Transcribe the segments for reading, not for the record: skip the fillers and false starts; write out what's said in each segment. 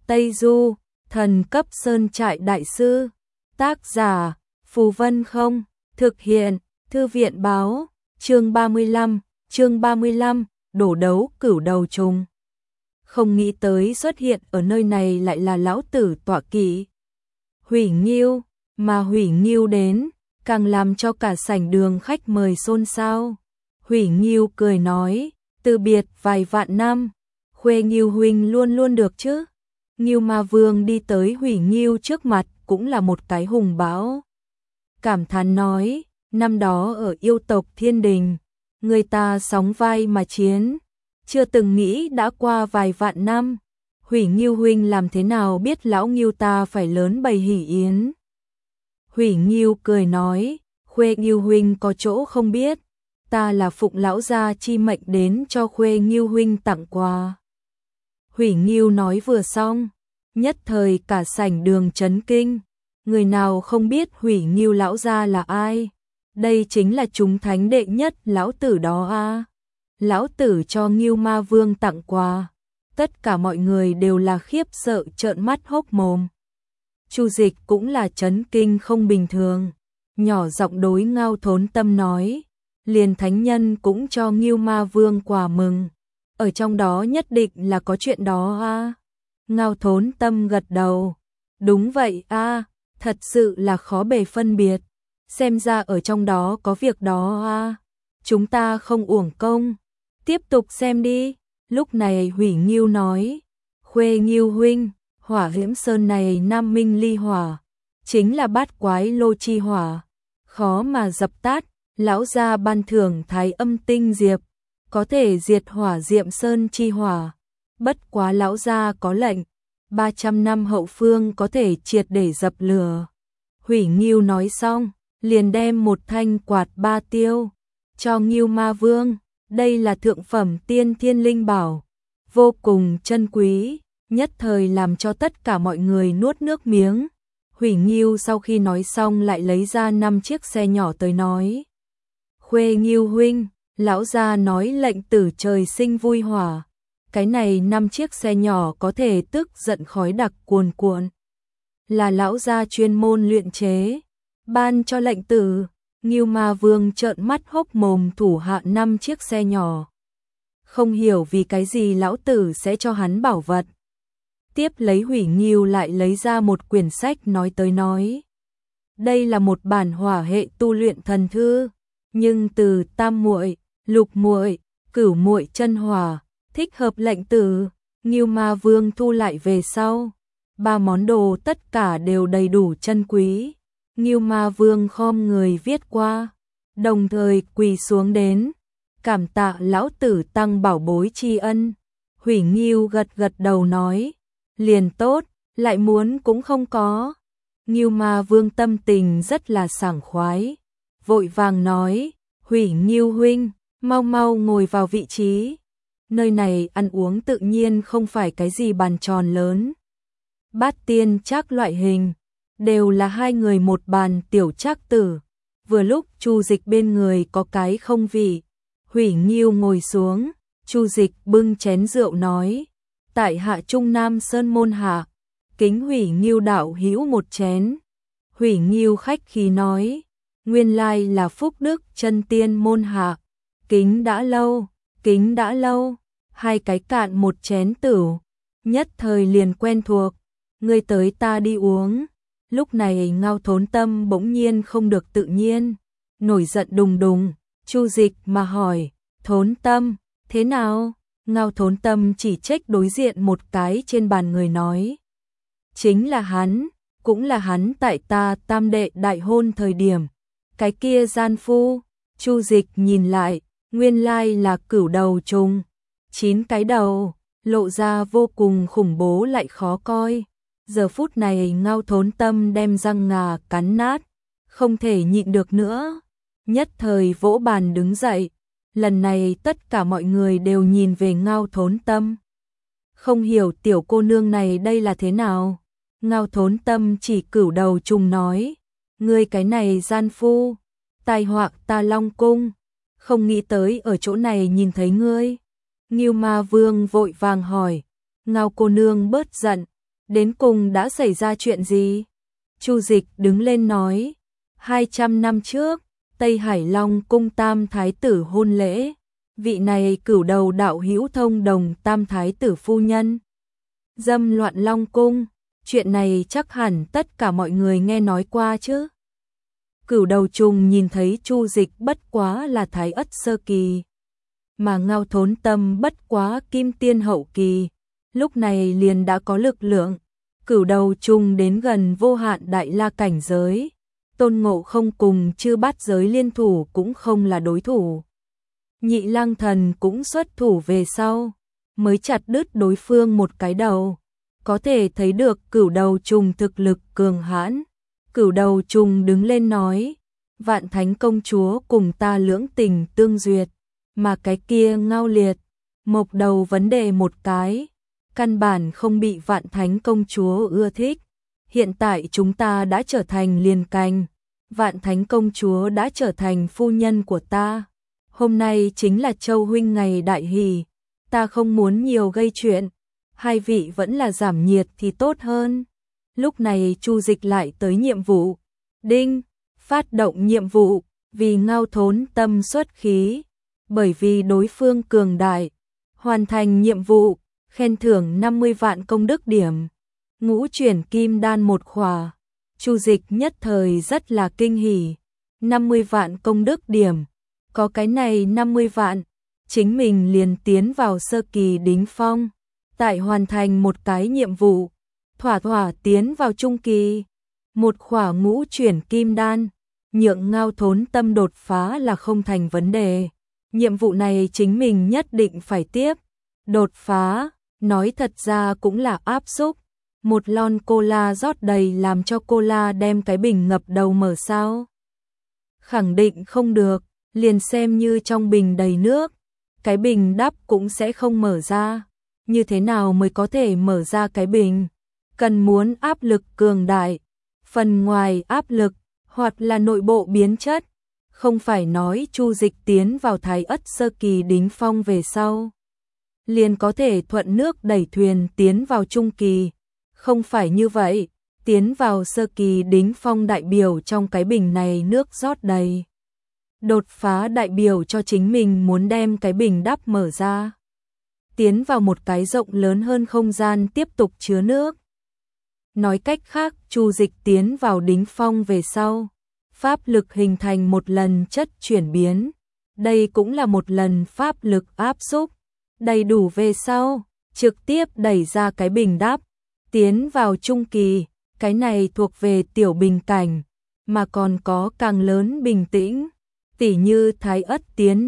Tây Du, thần cấp sơn trại đại sư. Tác giả, Phù Vân Không. Thực hiện, Thư viện báo. Chương 35, đổ đấu cửu đầu trùng. Không nghĩ tới xuất hiện ở nơi này lại là lão tử tọa kỵ Hủy Nghiêu, mà Hủy Nghiêu đến, càng làm cho cả sảnh đường khách mời xôn xao. Hủy Nghiêu cười nói, từ biệt vài vạn năm, Khuê Nghiêu huynh luôn luôn được chứ. Nghiêu Ma Vương đi tới Hủy Nghiêu trước mặt cũng là một cái hùng bão. Cảm thán nói, năm đó ở yêu tộc Thiên Đình, người ta sóng vai mà chiến, chưa từng nghĩ đã qua vài vạn năm. Hủy Nghiêu huynh làm thế nào biết lão Nghiêu ta phải lớn bày hỷ yến. Hủy Nghiêu cười nói, Khuê Nghiêu huynh có chỗ không biết, ta là phụng lão gia chi mệnh đến cho Khuê Nghiêu huynh tặng quà. Hủy Nghiêu nói vừa xong, nhất thời cả sảnh đường chấn kinh, người nào không biết Hủy Nghiêu lão gia là ai? Đây chính là chúng thánh đệ nhất lão tử đó a. Lão tử cho Nghiêu Ma Vương tặng quà, tất cả mọi người đều là khiếp sợ trợn mắt hốc mồm. Chu Dịch cũng là chấn kinh không bình thường, nhỏ giọng đối Ngao Thốn Tâm nói, liền thánh nhân cũng cho Nghiêu Ma Vương quà mừng, ở trong đó nhất định là có chuyện đó a. Ngao Thốn Tâm gật đầu, đúng vậy a, thật sự là khó bề phân biệt, xem ra ở trong đó có việc đó a. Chúng ta không uổng công, tiếp tục xem đi. Lúc này Hủy Nghiêu nói, Khuê Nghiêu huynh, hỏa Diễm Sơn này Nam Minh Ly hỏa, chính là bát quái lô chi hỏa, khó mà dập tắt, lão gia ban thưởng Thái Âm tinh diệp, có thể diệt hỏa Diệm Sơn chi hỏa, bất quá lão gia có lệnh, 300 năm hậu phương có thể triệt để dập lửa. Hủy Nghiêu nói xong, liền đem một thanh quạt ba tiêu cho Nghiêu Ma Vương, đây là thượng phẩm tiên thiên linh bảo, vô cùng chân quý, nhất thời làm cho tất cả mọi người nuốt nước miếng. Hủy Nghiêu sau khi nói xong lại lấy ra 5 chiếc xe nhỏ tới nói, Khuê Nghiêu huynh, lão gia nói lệnh tử trời sinh vui hỏa, cái này 5 chiếc xe nhỏ có thể tức giận khói đặc cuồn cuộn, là lão gia chuyên môn luyện chế, ban cho lệnh tử. Nghiêu Ma Vương trợn mắt hốc mồm thủ hạ 5 chiếc xe nhỏ. Không hiểu vì cái gì lão tử sẽ cho hắn bảo vật. Tiếp lấy Hủy Nghiêu lại lấy ra một quyển sách nói tới nói. Đây là một bản hỏa hệ tu luyện thần thư, nhưng từ tam muội, lục muội, cửu muội chân hỏa, thích hợp lệnh tử. Nghiêu Ma Vương thu lại về sau. 3 món đồ tất cả đều đầy đủ chân quý. Nghiêu Ma Vương khom người viết qua, đồng thời quỳ xuống đến, cảm tạ lão tử tăng bảo bối tri ân. Hủy Nghiêu gật gật đầu nói, liền tốt, lại muốn cũng không có. Nghiêu Ma Vương tâm tình rất là sảng khoái, vội vàng nói, Hủy Nghiêu huynh, mau mau ngồi vào vị trí. Nơi này ăn uống tự nhiên không phải cái gì bàn tròn lớn, bát tiên trác loại hình, đều là 2 người một bàn tiểu trác tử. Vừa lúc Chu Dịch bên người có cái không vị, Hủy Nghiêu ngồi xuống, Chu Dịch bưng chén rượu nói, tại hạ Trung Nam Sơn môn hạ, kính Hủy Nghiêu đạo hữu một chén. Hủy Nghiêu khách khí nói, nguyên lai là phúc đức chân tiên môn hạ, kính đã lâu, kính đã lâu. 2 cái cạn một chén tửu, nhất thời liền quen thuộc, ngươi tới ta đi uống. Lúc này Ngao Thốn Tâm bỗng nhiên không được tự nhiên, nổi giận đùng đùng. Chu Dịch mà hỏi, Thốn Tâm, thế nào? Ngao Thốn Tâm chỉ trách đối diện một cái trên bàn người nói, chính là hắn, cũng là hắn tại ta tam đệ đại hôn thời điểm, cái kia gian phu. Chu Dịch nhìn lại, nguyên lai là cửu đầu trùng, 9 cái đầu, lộ ra vô cùng khủng bố lại khó coi. Giờ phút này Ngao Thốn Tâm đem răng ngà cắn nát, không thể nhịn được nữa, nhất thời vỗ bàn đứng dậy. Lần này tất cả mọi người đều nhìn về Ngao Thốn Tâm, không hiểu tiểu cô nương này đây là thế nào. Ngao Thốn Tâm chỉ cửu đầu trùng nói, ngươi cái này gian phu, tai họa ta Long cung, không nghĩ tới ở chỗ này nhìn thấy ngươi. Nghiêu Ma Vương vội vàng hỏi, Ngao cô nương bớt giận, Đến cùng đã xảy ra chuyện gì? Chu Dịch đứng lên nói, 200 năm trước, Tây Hải Long cung tam thái tử hôn lễ, vị này cửu đầu đạo hữu thông đồng tam thái tử phu nhân dâm loạn Long cung, chuyện này chắc hẳn tất cả mọi người nghe nói qua chứ. Cửu đầu trùng nhìn thấy Chu Dịch bất quá là thái ất sơ kỳ, mà Ngao Thốn Tâm bất quá kim tiên hậu kỳ, lúc này liền đã có lực lượng. Cửu đầu trùng đến gần vô hạn đại la cảnh giới, Tôn Ngộ Không cùng chư bát giới liên thủ cũng không là đối thủ. Nhị Lang Thần cũng xuất thủ về sau, mới chặt đứt đối phương một cái đầu. Có thể thấy được cửu đầu trùng thực lực cường hãn. Cửu đầu trùng đứng lên nói, Vạn Thánh công chúa cùng ta lưỡng tình tương duyệt, mà cái kia Ngao Liệt, mộc đầu vấn đề một cái, căn bản không bị Vạn Thánh công chúa ưa thích. Hiện tại chúng ta đã trở thành liền cành, Vạn Thánh công chúa đã trở thành phu nhân của ta. Hôm nay chính là Châu huynh ngày đại hỷ, ta không muốn nhiều gây chuyện, hai vị vẫn là giảm nhiệt thì tốt hơn. Lúc này Chu Dịch lại tới nhiệm vụ. Đinh, phát động nhiệm vụ, vì Ngao Thốn Tâm xuất khí, bởi vì đối phương cường đại. Hoàn thành nhiệm vụ, khen thưởng 50 vạn công đức điểm. Ngũ chuyển kim đan một khỏa. Chu Dịch nhất thời rất là kinh hỉ. 50 vạn công đức điểm. Có cái này 50 vạn, chính mình liền tiến vào sơ kỳ đỉnh phong. Tại hoàn thành một cái nhiệm vụ, thỏa thỏa tiến vào trung kỳ. Một khỏa ngũ chuyển kim đan, nhượng Ngao Thốn Tâm đột phá là không thành vấn đề. Nhiệm vụ này chính mình nhất định phải tiếp. Đột phá, nói thật ra cũng là áp xúc. Một lon cola rót đầy làm cho cola đem cái bình ngập đầu mở sao? Khẳng định không được, liền xem như trong bình đầy nước, cái bình đắp cũng sẽ không mở ra. Như thế nào mới có thể mở ra cái bình? Cần muốn áp lực cường đại, phần ngoài áp lực, hoặc là nội bộ biến chất. Không phải nói Chu Dịch tiến vào thái ất sơ kỳ đỉnh phong về sau, liền có thể thuận nước đẩy thuyền tiến vào trung kỳ. Không phải như vậy, tiến vào sơ kỳ đỉnh phong đại biểu trong cái bình này nước rót đầy. Đột phá đại biểu cho chính mình muốn đem cái bình đắp mở ra, tiến vào một cái rộng lớn hơn không gian tiếp tục chứa nước. Nói cách khác, Chu Dịch tiến vào đỉnh phong về sau, pháp lực hình thành một lần chất chuyển biến. Đây cũng là một lần pháp lực áp xúc. Đầy đủ về sau, trực tiếp đẩy ra cái bình đắp, tiến vào trung kỳ. Cái này thuộc về tiểu bình cảnh, mà còn có càng lớn bình tĩnh. Tỉ như thái ất tiến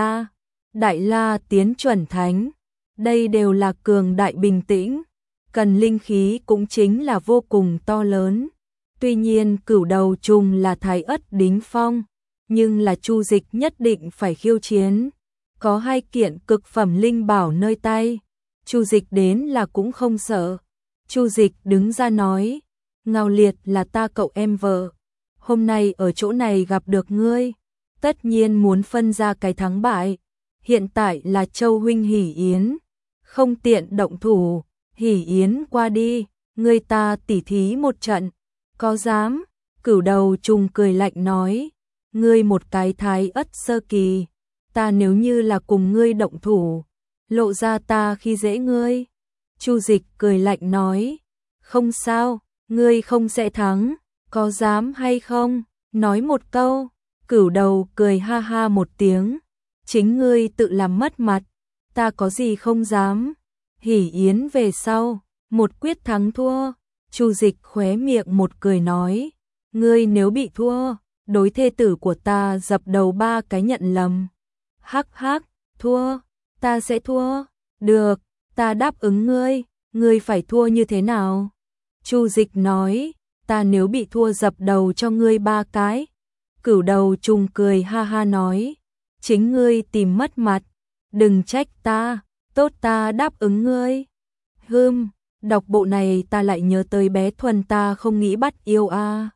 đại la tiến chuẩn thánh. Đây đều là cường đại bình tĩnh, cần linh khí cũng chính là vô cùng to lớn. Tuy nhiên cửu đầu trùng là thái ất đỉnh phong, nhưng là Chu Dịch nhất định phải khiêu chiến. Có 2 kiện cực phẩm linh bảo nơi tay, Chu Dịch đến là cũng không sợ. Chu Dịch đứng ra nói, Ngao Liệt là ta cậu em vợ, hôm nay ở chỗ này gặp được ngươi, tất nhiên muốn phân ra cái thắng bại. Hiện tại là Châu huynh hỉ yến, không tiện động thủ, hỉ yến qua đi, ngươi ta tỉ thí một trận, có dám? Cửu đầu trùng cười lạnh nói, ngươi một cái thái ất sơ kỳ, ta nếu như là cùng ngươi động thủ, lộ ra ta khi dễ ngươi. Chu Dịch cười lạnh nói, không sao, ngươi không sẽ thắng, có dám hay không? Nói một câu, cửu đầu cười ha ha một tiếng, chính ngươi tự làm mất mặt, ta có gì không dám. Hỉ yến về sau, một quyết thắng thua. Chu Dịch khóe miệng một cười nói, ngươi nếu bị thua, đối thê tử của ta dập đầu 3 cái nhận lầm. Hắc hắc, thua, ta sẽ thua. Được, ta đáp ứng ngươi, ngươi phải thua như thế nào? Chu Dịch nói, ta nếu bị thua dập đầu cho ngươi 3 cái. Cửu đầu trùng cười ha ha nói, chính ngươi tìm mất mặt, đừng trách ta, tốt ta đáp ứng ngươi. Đọc bộ này ta lại nhớ tới bé Thuần ta không nghĩ bắt yêu a.